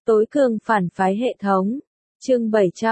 Tối cường phản phái hệ thống. Chương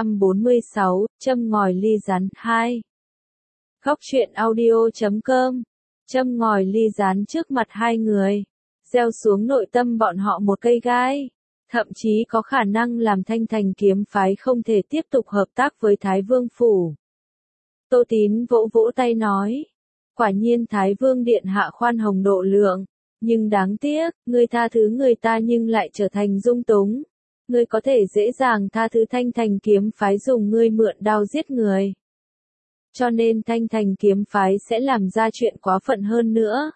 746, châm ngòi ly rán 2. Góc truyện audio.com. Châm ngòi ly rán trước mặt hai người, gieo xuống nội tâm bọn họ một cây gai, thậm chí có khả năng làm Thanh Thành kiếm phái không thể tiếp tục hợp tác với Thái Vương Phủ. Tô Tín vỗ vỗ tay nói, quả nhiên Thái Vương Điện Hạ khoan hồng độ lượng, nhưng đáng tiếc, ngươi tha thứ người ta nhưng lại trở thành dung túng. Ngươi có thể dễ dàng tha thứ Thanh Thành kiếm phái dùng ngươi mượn đao giết người. Cho nên Thanh Thành kiếm phái sẽ làm ra chuyện quá phận hơn nữa.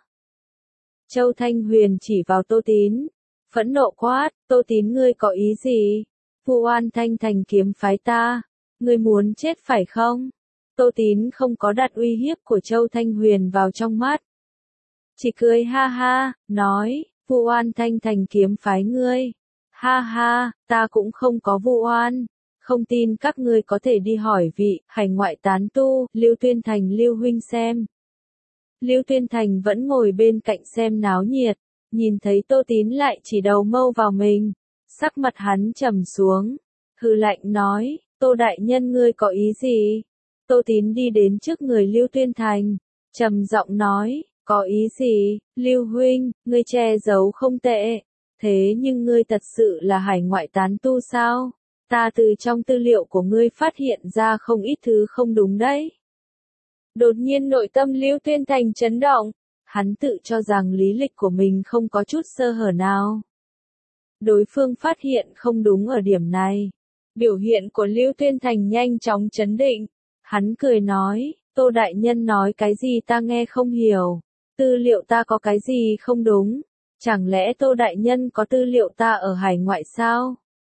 Châu Thanh Huyền chỉ vào Tô Tín, phẫn nộ quát, Tô Tín ngươi có ý gì? Vu oan Thanh Thành kiếm phái ta, ngươi muốn chết phải không? Tô Tín không có đặt uy hiếp của Châu Thanh Huyền vào trong mắt. Chỉ cười ha ha, nói, vu oan Thanh Thành kiếm phái ngươi. Ha ha, ta cũng không có vu oan. Không tin các ngươi có thể đi hỏi vị hải ngoại tán tu, Lưu Tuyên Thành Lưu huynh xem. Lưu Tuyên Thành vẫn ngồi bên cạnh xem náo nhiệt, nhìn thấy Tô Tín lại chỉ đầu mâu vào mình, sắc mặt hắn trầm xuống, hừ lạnh nói, Tô đại nhân ngươi có ý gì? Tô Tín đi đến trước người Lưu Tuyên Thành, trầm giọng nói, có ý gì, Lưu huynh, ngươi che giấu không tệ, thế nhưng ngươi thật sự là hải ngoại tán tu sao? Ta từ trong tư liệu của ngươi phát hiện ra không ít thứ không đúng đấy. Đột nhiên nội tâm Lưu Tuyên Thành chấn động, hắn tự cho rằng lý lịch của mình không có chút sơ hở nào. Đối phương phát hiện không đúng ở điểm này. Biểu hiện của Lưu Tuyên Thành nhanh chóng chấn định. Hắn cười nói, Tô đại nhân nói cái gì ta nghe không hiểu. Tư liệu ta có cái gì không đúng? Chẳng lẽ Tô đại nhân có tư liệu ta ở hải ngoại sao?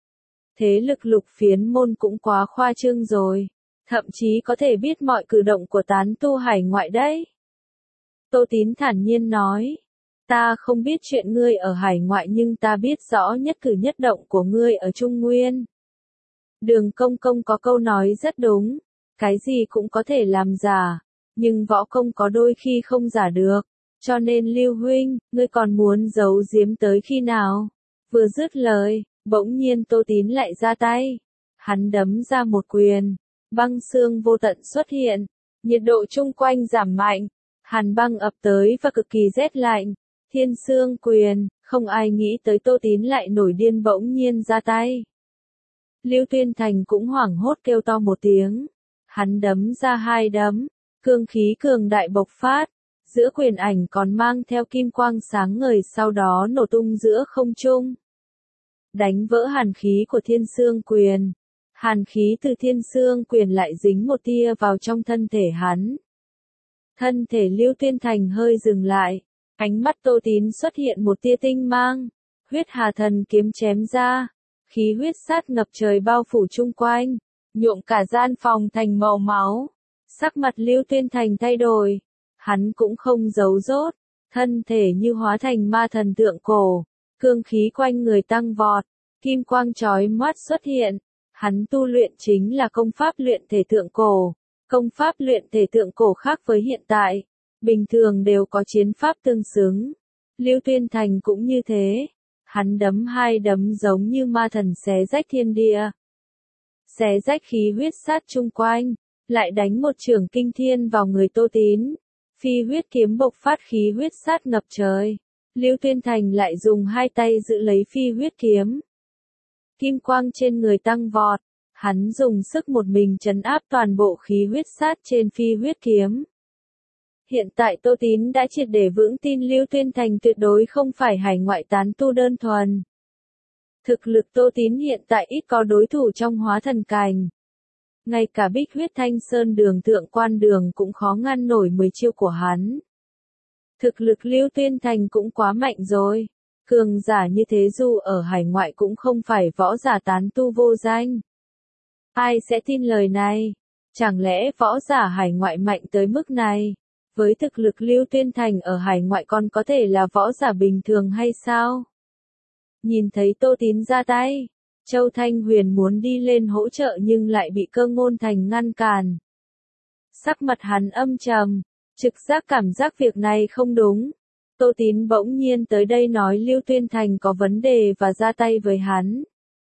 Thế lực Lục Phiến môn cũng quá khoa trương rồi. Thậm chí có thể biết mọi cử động của tán tu hải ngoại đấy. Tô Tín thản nhiên nói, ta không biết chuyện ngươi ở hải ngoại nhưng ta biết rõ nhất cử nhất động của ngươi ở Trung Nguyên. Đường Công Công có câu nói rất đúng, cái gì cũng có thể làm giả, nhưng võ công có đôi khi không giả được, cho nên Lưu huynh, ngươi còn muốn giấu giếm tới khi nào? Vừa dứt lời, bỗng nhiên Tô Tín lại ra tay, hắn đấm ra một quyền, băng xương vô tận xuất hiện, nhiệt độ chung quanh giảm mạnh, hàn băng ập tới và cực kỳ rét lạnh, thiên xương quyền, không ai nghĩ tới Tô Tín lại nổi điên bỗng nhiên ra tay. Lưu Tuyên Thành cũng hoảng hốt kêu to một tiếng, hắn đấm ra hai đấm, cương khí cường đại bộc phát, giữa quyền ảnh còn mang theo kim quang sáng ngời sau đó nổ tung giữa không trung. Đánh vỡ hàn khí của thiên xương quyền. Hàn khí từ thiên xương quyền lại dính một tia vào trong thân thể hắn. Thân thể Lưu Tuyên Thành hơi dừng lại, ánh mắt Tô Tín xuất hiện một tia tinh mang, huyết hà thần kiếm chém ra, khí huyết sát ngập trời bao phủ chung quanh, nhuộm cả gian phòng thành màu máu. Sắc mặt Lưu Tuyên Thành thay đổi, hắn cũng không giấu dốt, thân thể như hóa thành ma thần tượng cổ, cương khí quanh người tăng vọt, kim quang chói mắt xuất hiện. Hắn tu luyện chính là công pháp luyện thể tượng cổ. Công pháp luyện thể tượng cổ khác với hiện tại, bình thường đều có chiến pháp tương xứng. Lưu Tuyên Thành cũng như thế. Hắn đấm hai đấm giống như ma thần xé rách thiên địa. Xé rách khí huyết sát chung quanh, lại đánh một chưởng kinh thiên vào người Tô Tín. Phi huyết kiếm bộc phát khí huyết sát ngập trời. Lưu Tuyên Thành lại dùng hai tay giữ lấy phi huyết kiếm. Kim quang trên người tăng vọt, hắn dùng sức một mình trấn áp toàn bộ khí huyết sát trên phi huyết kiếm. Hiện tại Tô Tín đã triệt để vững tin Lưu Tuyên Thành tuyệt đối không phải hải ngoại tán tu đơn thuần. Thực lực Tô Tín hiện tại ít có đối thủ trong hóa thần cảnh. Ngay cả Bích Huyết Thanh Sơn đường thượng quan đường cũng khó ngăn nổi 10 chiêu của hắn. Thực lực Lưu Tuyên Thành cũng quá mạnh rồi. Cường giả như thế dù ở hải ngoại cũng không phải võ giả tán tu vô danh. Ai sẽ tin lời này? Chẳng lẽ võ giả hải ngoại mạnh tới mức này? Với thực lực Lưu Tuyên Thành ở hải ngoại còn có thể là võ giả bình thường hay sao? Nhìn thấy Tô Tín ra tay, Châu Thanh Huyền muốn đi lên hỗ trợ nhưng lại bị Cơ Ngôn Thành ngăn cản. Sắc mặt hắn âm trầm, trực giác cảm giác việc này không đúng. Tô Tín bỗng nhiên tới đây nói Lưu Tuyên Thành có vấn đề và ra tay với hắn.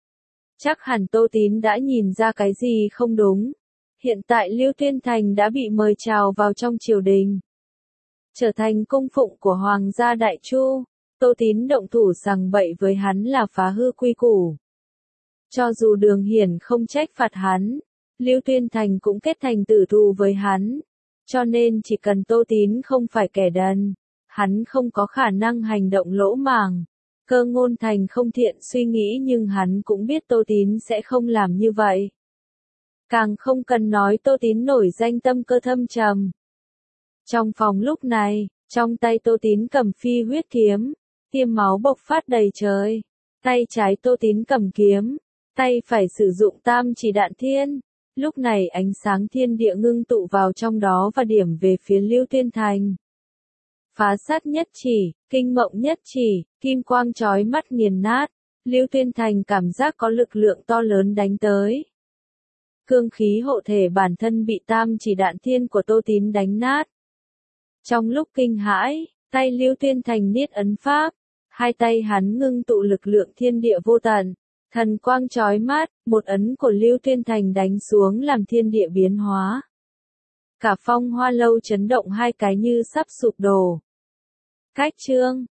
Chắc hẳn Tô Tín đã nhìn ra cái gì không đúng. Hiện tại Lưu Tuyên Thành đã bị mời chào vào trong triều đình, trở thành cung phụng của Hoàng gia Đại Chu. Tô Tín động thủ giằng bậy với hắn là phá hư quy củ. Cho dù Đường Hiển không trách phạt hắn, Lưu Tuyên Thành cũng kết thành tử thù với hắn. Cho nên chỉ cần Tô Tín không phải kẻ đần, hắn không có khả năng hành động lỗ mãng. Cơ Ngôn Thành không thiện suy nghĩ nhưng hắn cũng biết Tô Tín sẽ không làm như vậy. Càng không cần nói Tô Tín nổi danh tâm cơ thâm trầm. Trong phòng lúc này, trong tay Tô Tín cầm phi huyết kiếm, tiêm máu bộc phát đầy trời. Tay trái Tô Tín cầm kiếm, tay phải sử dụng tam chỉ đạn thiên. Lúc này ánh sáng thiên địa ngưng tụ vào trong đó và điểm về phía Lưu Tuyên Thành. Phá sát nhất chỉ, kinh mộng nhất chỉ, kim quang chói mắt nghiền nát. Lưu Tuyên Thành cảm giác có lực lượng to lớn đánh tới. Cương khí hộ thể bản thân bị tam chỉ đạn thiên của Tô Tín đánh nát. Trong lúc kinh hãi, tay Lưu Tuyên Thành niết ấn pháp, hai tay hắn ngưng tụ lực lượng thiên địa vô tận, thần quang chói mắt, một ấn của Lưu Tuyên Thành đánh xuống làm thiên địa biến hóa. Cả Phong Hoa lâu chấn động hai cái như sắp sụp đổ. Cách chương